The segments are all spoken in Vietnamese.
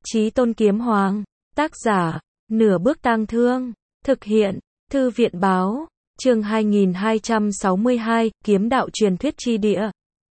Chí Tôn Kiếm Hoàng, tác giả, Nửa Bước Tang Thương, thực hiện, Thư viện Báo, chương 2262, Kiếm Đạo Truyền Thuyết Chi Địa.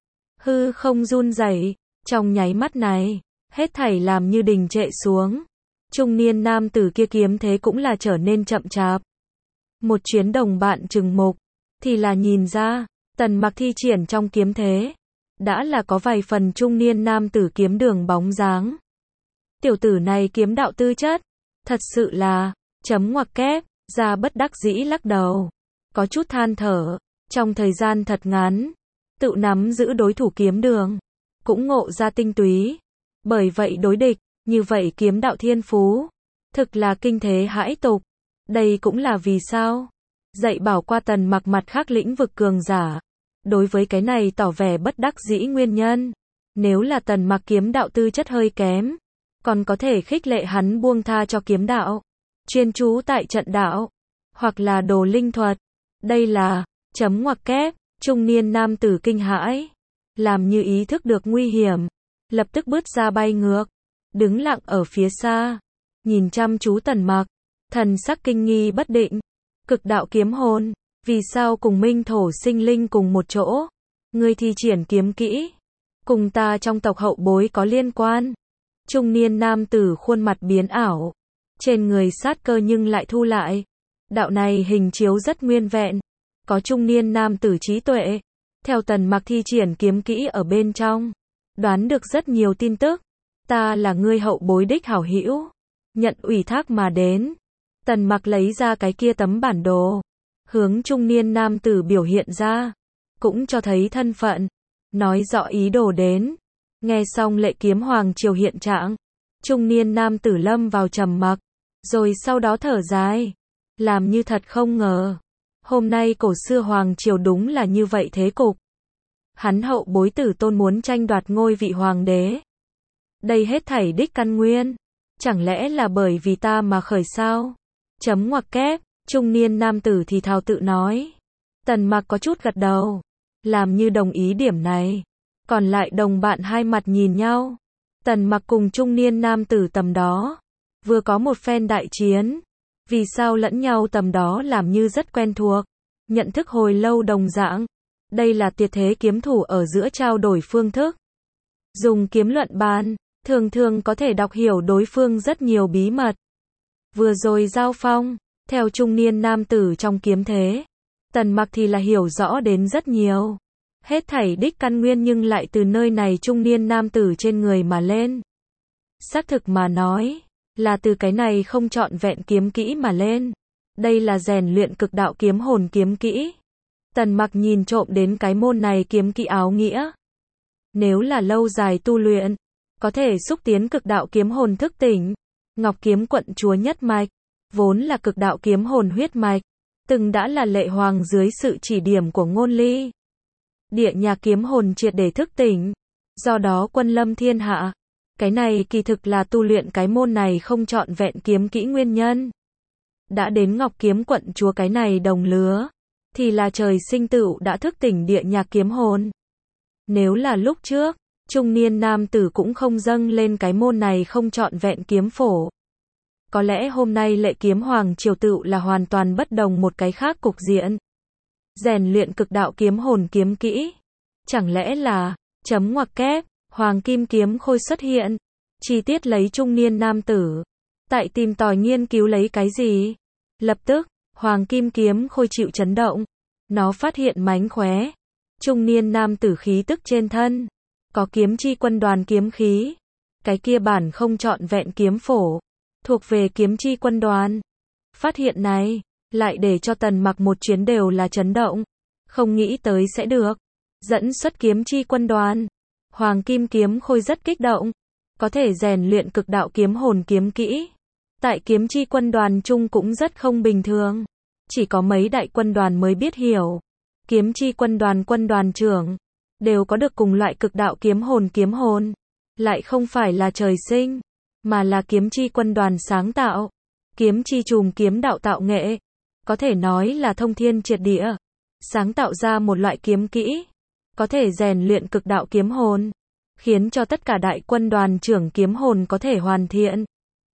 Hư không run rẩy, trong nháy mắt này, hết thảy làm như đình trệ xuống. Trung niên nam tử kia kiếm thế cũng là trở nên chậm chạp. Một chuyến đồng bạn trừng mục, thì là nhìn ra, Tần Mặc thi triển trong kiếm thế, đã là có vài phần trung niên nam tử kiếm đường bóng dáng. Tiểu tử này kiếm đạo tư chất, thật sự là, chấm ngoặc kép, ra bất đắc dĩ lắc đầu, có chút than thở, trong thời gian thật ngắn, tự nắm giữ đối thủ kiếm đường, cũng ngộ ra tinh túy, bởi vậy đối địch, như vậy kiếm đạo thiên phú, thực là kinh thế hãi tục, đây cũng là vì sao, dạy bảo qua Tần Mặc mặt khác lĩnh vực cường giả, đối với cái này tỏ vẻ bất đắc dĩ nguyên nhân, nếu là Tần Mặc kiếm đạo tư chất hơi kém, còn có thể khích lệ hắn buông tha cho kiếm đạo, chuyên chú tại trận đạo, hoặc là đồ linh thuật. Đây là, chấm ngoặc kép, trung niên nam tử kinh hãi, làm như ý thức được nguy hiểm, lập tức bước ra bay ngược, đứng lặng ở phía xa, nhìn chăm chú Tần Mặc, thần sắc kinh nghi bất định, cực đạo kiếm hồn, vì sao cùng minh thổ sinh linh cùng một chỗ, ngươi thi triển kiếm kỹ, cùng ta trong tộc hậu bối có liên quan. Trung niên nam tử khuôn mặt biến ảo, trên người sát cơ nhưng lại thu lại. Đạo này hình chiếu rất nguyên vẹn, có trung niên nam tử trí tuệ, theo Tần Mặc thi triển kiếm kỹ ở bên trong, đoán được rất nhiều tin tức. Ta là ngươi hậu bối đích hảo hữu, nhận ủy thác mà đến. Tần Mặc lấy ra cái kia tấm bản đồ, hướng trung niên nam tử biểu hiện ra, cũng cho thấy thân phận, nói rõ ý đồ đến. Nghe xong Lệ Kiếm Hoàng triều hiện trạng, trung niên nam tử lâm vào trầm mặc, rồi sau đó thở dài, làm như thật không ngờ, hôm nay cổ xưa hoàng triều đúng là như vậy thế cục. Hắn hậu bối Tử Tôn muốn tranh đoạt ngôi vị hoàng đế. Đây hết thảy đích căn nguyên, chẳng lẽ là bởi vì ta mà khởi sao? Chấm ngoặc kép, trung niên nam tử thì thào tự nói. Tần Mặc có chút gật đầu, làm như đồng ý điểm này. Còn lại đồng bạn hai mặt nhìn nhau. Tần Mặc cùng trung niên nam tử tầm đó, vừa có một phen đại chiến. Vì sao lẫn nhau tầm đó làm như rất quen thuộc, nhận thức hồi lâu đồng dạng. Đây là tuyệt thế kiếm thủ ở giữa trao đổi phương thức. Dùng kiếm luận bàn, thường thường có thể đọc hiểu đối phương rất nhiều bí mật. Vừa rồi giao phong, theo trung niên nam tử trong kiếm thế, Tần Mặc thì là hiểu rõ đến rất nhiều. Hết thảy đích căn nguyên nhưng lại từ nơi này trung niên nam tử trên người mà lên. Xác thực mà nói, là từ cái này không trọn vẹn kiếm kỹ mà lên. Đây là rèn luyện cực đạo kiếm hồn kiếm kỹ. Tần Mặc nhìn trộm đến cái môn này kiếm kỹ áo nghĩa. Nếu là lâu dài tu luyện, có thể xúc tiến cực đạo kiếm hồn thức tỉnh. Ngọc Kiếm Quận Chúa nhất mạch, vốn là cực đạo kiếm hồn huyết mạch, từng đã là Lệ Hoàng dưới sự chỉ điểm của Ngôn Ly. Địa nhạc kiếm hồn triệt để thức tỉnh, do đó quân lâm thiên hạ. Cái này kỳ thực là tu luyện cái môn này không trọn vẹn kiếm kỹ nguyên nhân. Đã đến Ngọc Kiếm Quận Chúa cái này đồng lứa, thì là trời sinh tựu đã thức tỉnh địa nhạc kiếm hồn. Nếu là lúc trước, trung niên nam tử cũng không dâng lên cái môn này không trọn vẹn kiếm phổ. Có lẽ hôm nay Lệ Kiếm Hoàng triều tựu là hoàn toàn bất đồng một cái khác cục diện. Rèn luyện cực đạo kiếm hồn kiếm kỹ. Chẳng lẽ là, chấm ngoặc kép, Hoàng Kim Kiếm Khôi xuất hiện. Chi tiết lấy trung niên nam tử. Tại tìm tòi nghiên cứu lấy cái gì? Lập tức, Hoàng Kim Kiếm Khôi chịu chấn động. Nó phát hiện mánh khóe. Trung niên nam tử khí tức trên thân. Có kiếm chi quân đoàn kiếm khí. Cái kia bản không trọn vẹn kiếm phổ. Thuộc về kiếm chi quân đoàn. Phát hiện này, lại để cho Tần Mặc một chuyến đều là chấn động. Không nghĩ tới sẽ được. Dẫn xuất kiếm chi quân đoàn. Hoàng Kim Kiếm Khôi rất kích động. Có thể rèn luyện cực đạo kiếm hồn kiếm kỹ. Tại kiếm chi quân đoàn chung cũng rất không bình thường. Chỉ có mấy đại quân đoàn mới biết hiểu. Kiếm chi quân đoàn trưởng. Đều có được cùng loại cực đạo kiếm hồn. Lại không phải là trời sinh. Mà là kiếm chi quân đoàn sáng tạo. Kiếm chi chùm kiếm đạo tạo nghệ. Có thể nói là thông thiên triệt địa. Sáng tạo ra một loại kiếm kỹ. Có thể rèn luyện cực đạo kiếm hồn. khiến cho tất cả đại quân đoàn trưởng kiếm hồn có thể hoàn thiện.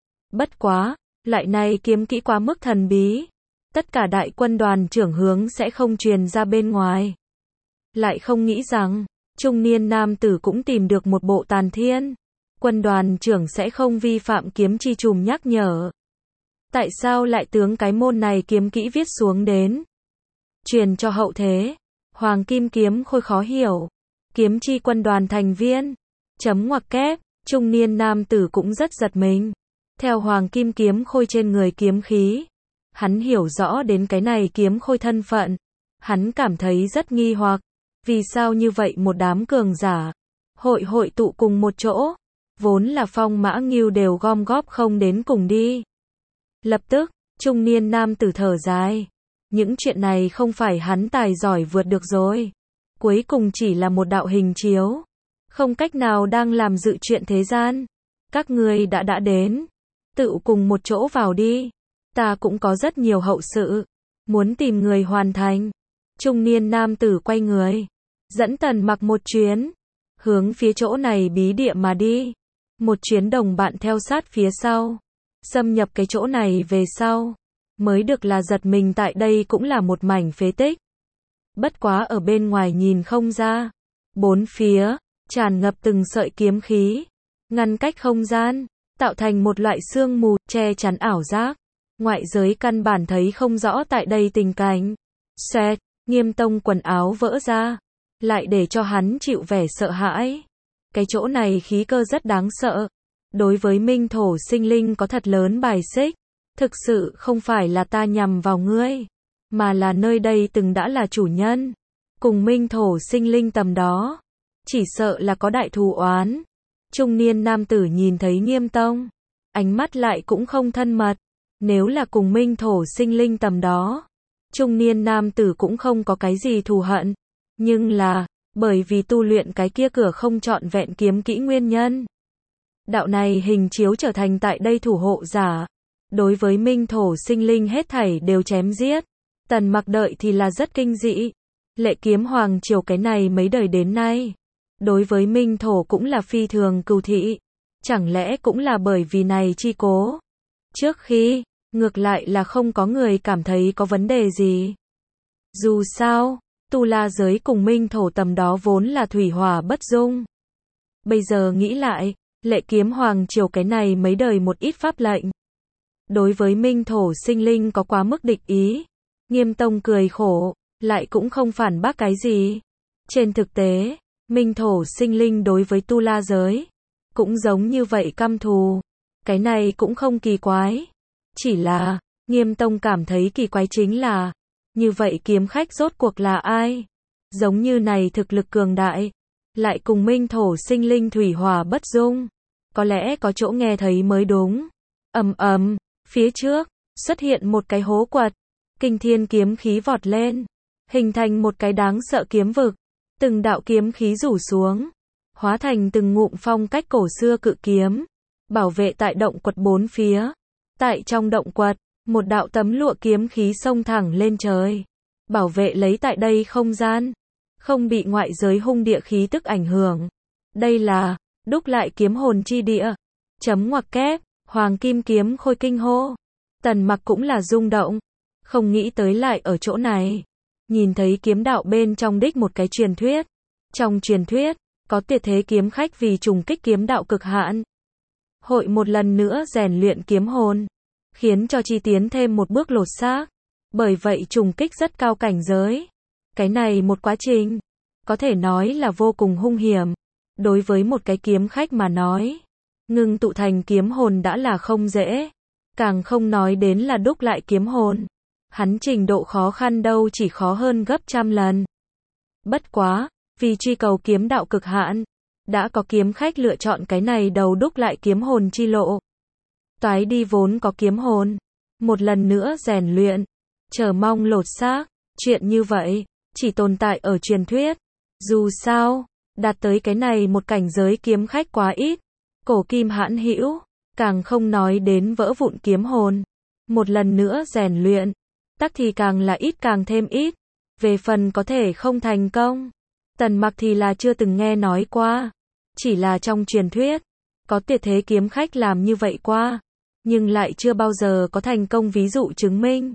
Bất quá, loại này kiếm kỹ quá mức thần bí. Tất cả đại quân đoàn trưởng hướng sẽ không truyền ra bên ngoài. Lại không nghĩ rằng, trung niên nam tử cũng tìm được một bộ tàn thiên. Quân đoàn trưởng sẽ không vi phạm kiếm chi trùm nhắc nhở. Tại sao lại tướng cái môn này kiếm kỹ viết xuống đến? Truyền cho hậu thế. Hoàng kim kiếm khôi khó hiểu. Kiếm chi quân đoàn thành viên. Chấm ngoặc kép, trung niên nam tử cũng rất giật mình. Theo hoàng kim kiếm khôi trên người kiếm khí. Hắn hiểu rõ đến cái này kiếm khôi thân phận. Hắn cảm thấy rất nghi hoặc. Vì sao như vậy một đám cường giả hội tụ cùng một chỗ, vốn là Phong Mã Ngưu đều gom góp không đến cùng đi. Lập tức, trung niên nam tử thở dài. Những chuyện này không phải hắn tài giỏi vượt được rồi. Cuối cùng chỉ là một đạo hình chiếu. Không cách nào đang làm dự chuyện thế gian. Các ngươi đã đến. Tự cùng một chỗ vào đi. Ta cũng có rất nhiều hậu sự. Muốn tìm người hoàn thành. Trung niên nam tử quay người. Dẫn Tần Mặc một chuyến. Hướng phía chỗ này bí địa mà đi. Một chuyến đồng bạn theo sát phía sau. Xâm nhập cái chỗ này về sau. Mới được là giật mình tại đây cũng là một mảnh phế tích. Bất quá ở bên ngoài nhìn không ra. Bốn phía, tràn ngập từng sợi kiếm khí. Ngăn cách không gian, tạo thành một loại sương mù, che chắn ảo giác. Ngoại giới căn bản thấy không rõ tại đây tình cảnh. Xoẹt, Nghiêm Tông quần áo vỡ ra. Lại để cho hắn chịu vẻ sợ hãi. Cái chỗ này khí cơ rất đáng sợ. Đối với minh thổ sinh linh có thật lớn bài xích. Thực sự không phải là ta nhằm vào ngươi. Mà là nơi đây từng đã là chủ nhân. Cùng minh thổ sinh linh tầm đó. Chỉ sợ là có đại thù oán. Trung niên nam tử nhìn thấy Nghiêm Tông. Ánh mắt lại cũng không thân mật. Nếu là cùng minh thổ sinh linh tầm đó. Trung niên nam tử cũng không có cái gì thù hận. Nhưng là, bởi vì tu luyện cái kia cửa không trọn vẹn kiếm kỹ nguyên nhân. Đạo này hình chiếu trở thành tại đây thủ hộ giả. Đối với minh thổ sinh linh hết thảy đều chém giết. Tần Mặc đợi thì là rất kinh dị. Lệ kiếm hoàng triều cái này mấy đời đến nay. Đối với minh thổ cũng là phi thường cừu thị. Chẳng lẽ cũng là bởi vì này chi cố. Trước khi, ngược lại là không có người cảm thấy có vấn đề gì. Dù sao, tu la giới cùng minh thổ tầm đó vốn là thủy hỏa bất dung. Bây giờ nghĩ lại, lệ kiếm hoàng triều cái này mấy đời một ít pháp lệnh. Đối với minh thổ sinh linh có quá mức địch ý. Nghiêm Tông cười khổ, lại cũng không phản bác cái gì. Trên thực tế, minh thổ sinh linh đối với tu la giới, cũng giống như vậy căm thù. Cái này cũng không kỳ quái. Chỉ là, Nghiêm Tông cảm thấy kỳ quái chính là, như vậy kiếm khách rốt cuộc là ai? Giống như này thực lực cường đại, lại cùng minh thổ sinh linh thủy hỏa bất dung. Có lẽ có chỗ nghe thấy mới đúng. Ầm ầm, phía trước, xuất hiện một cái hố quật. Kinh thiên kiếm khí vọt lên, hình thành một cái đáng sợ kiếm vực. Từng đạo kiếm khí rủ xuống, hóa thành từng ngụm phong cách cổ xưa cự kiếm, bảo vệ tại động quật bốn phía. Tại trong động quật, một đạo tấm lụa kiếm khí xông thẳng lên trời, bảo vệ lấy tại đây không gian, không bị ngoại giới hung địa khí tức ảnh hưởng. Đây là đúc lại kiếm hồn chi địa. Chấm ngoặc kép, hoàng kim kiếm khôi kinh hô. Tần Mặc cũng là rung động, không nghĩ tới lại ở chỗ này. Nhìn thấy kiếm đạo bên trong đích một cái truyền thuyết. Trong truyền thuyết, có tuyệt thế kiếm khách vì trùng kích kiếm đạo cực hạn. Hội một lần nữa rèn luyện kiếm hồn, khiến cho chi tiến thêm một bước lột xác. Bởi vậy trùng kích rất cao cảnh giới. Cái này một quá trình, có thể nói là vô cùng hung hiểm. Đối với một cái kiếm khách mà nói, ngưng tụ thành kiếm hồn đã là không dễ. Càng không nói đến là đúc lại kiếm hồn. Hắn trình độ khó khăn đâu chỉ khó hơn gấp trăm lần. Bất quá, vì truy cầu kiếm đạo cực hạn, đã có kiếm khách lựa chọn cái này đầu đúc lại kiếm hồn chi lộ. Toái đi vốn có kiếm hồn, một lần nữa rèn luyện, chờ mong lột xác. Chuyện như vậy, chỉ tồn tại ở truyền thuyết. Dù sao, đạt tới cái này một cảnh giới kiếm khách quá ít. Cổ kim hãn hữu, càng không nói đến vỡ vụn kiếm hồn. Một lần nữa rèn luyện, tắc thì càng là ít càng thêm ít. Về phần có thể không thành công, Tần Mặc thì là chưa từng nghe nói qua. Chỉ là trong truyền thuyết, có tuyệt thế kiếm khách làm như vậy qua, nhưng lại chưa bao giờ có thành công ví dụ chứng minh.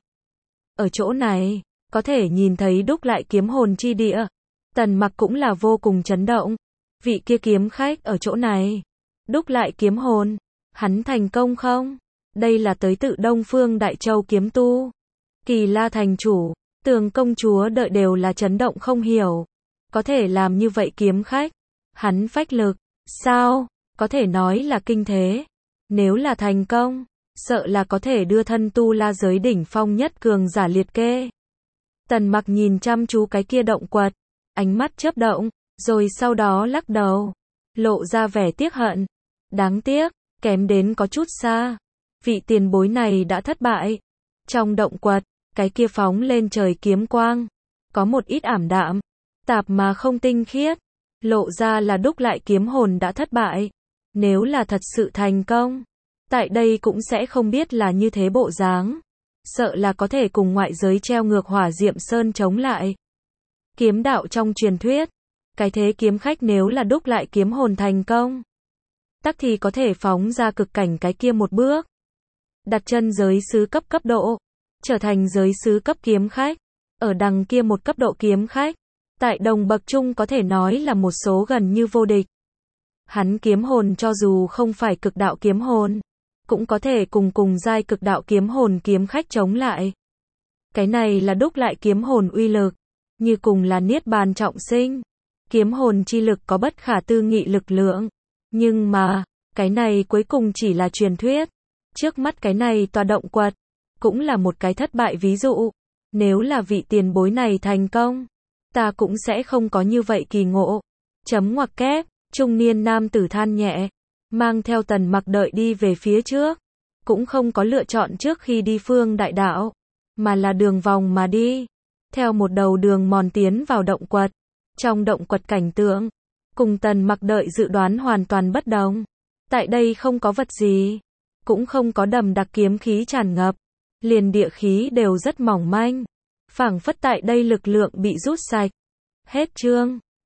Ở chỗ này, có thể nhìn thấy đúc lại kiếm hồn chi địa. Tần Mặc cũng là vô cùng chấn động. Vị kia kiếm khách ở chỗ này, đúc lại kiếm hồn, hắn thành công không? Đây là tới tự Đông Phương Đại Châu kiếm tu. Kỳ La thành chủ, Tường công chúa đợi đều là chấn động không hiểu. Có thể làm như vậy kiếm khách, hắn phách lực, sao? Có thể nói là kinh thế. Nếu là thành công, sợ là có thể đưa thân tu la giới đỉnh phong nhất cường giả liệt kê. Tần Mặc nhìn chăm chú cái kia động quật, ánh mắt chớp động, rồi sau đó lắc đầu, lộ ra vẻ tiếc hận. Đáng tiếc, kém đến có chút xa. Vị tiền bối này đã thất bại. Trong động quật, cái kia phóng lên trời kiếm quang, có một ít ảm đạm, tạp mà không tinh khiết, lộ ra là đúc lại kiếm hồn đã thất bại. Nếu là thật sự thành công, tại đây cũng sẽ không biết là như thế bộ dáng. Sợ là có thể cùng ngoại giới treo ngược Hỏa Diệm Sơn chống lại. Kiếm đạo trong truyền thuyết, cái thế kiếm khách nếu là đúc lại kiếm hồn thành công, tắc thì có thể phóng ra cực cảnh cái kia một bước. Đặt chân giới sứ cấp cấp độ, trở thành giới sứ cấp kiếm khách, ở đằng kia một cấp độ kiếm khách, tại đồng bậc chung có thể nói là một số gần như vô địch. Hắn kiếm hồn cho dù không phải cực đạo kiếm hồn, cũng có thể cùng giai cực đạo kiếm hồn kiếm khách chống lại. Cái này là đúc lại kiếm hồn uy lực, như cùng là niết bàn trọng sinh. Kiếm hồn chi lực có bất khả tư nghị lực lượng, nhưng mà, cái này cuối cùng chỉ là truyền thuyết. Trước mắt cái này tòa động quật, cũng là một cái thất bại ví dụ. Nếu là vị tiền bối này thành công, ta cũng sẽ không có như vậy kỳ ngộ. Chấm ngoặc kép, trung niên nam tử than nhẹ, mang theo Tần Mặc đợi đi về phía trước. Cũng không có lựa chọn trước khi đi phương đại đạo, mà là đường vòng mà đi. Theo một đầu đường mòn tiến vào động quật. Trong động quật cảnh tượng, cùng Tần Mặc đợi dự đoán hoàn toàn bất đồng. Tại đây không có vật gì, cũng không có đầm đặc kiếm khí tràn ngập, liền địa khí đều rất mỏng manh, phảng phất tại đây lực lượng bị rút sạch. Hết chương.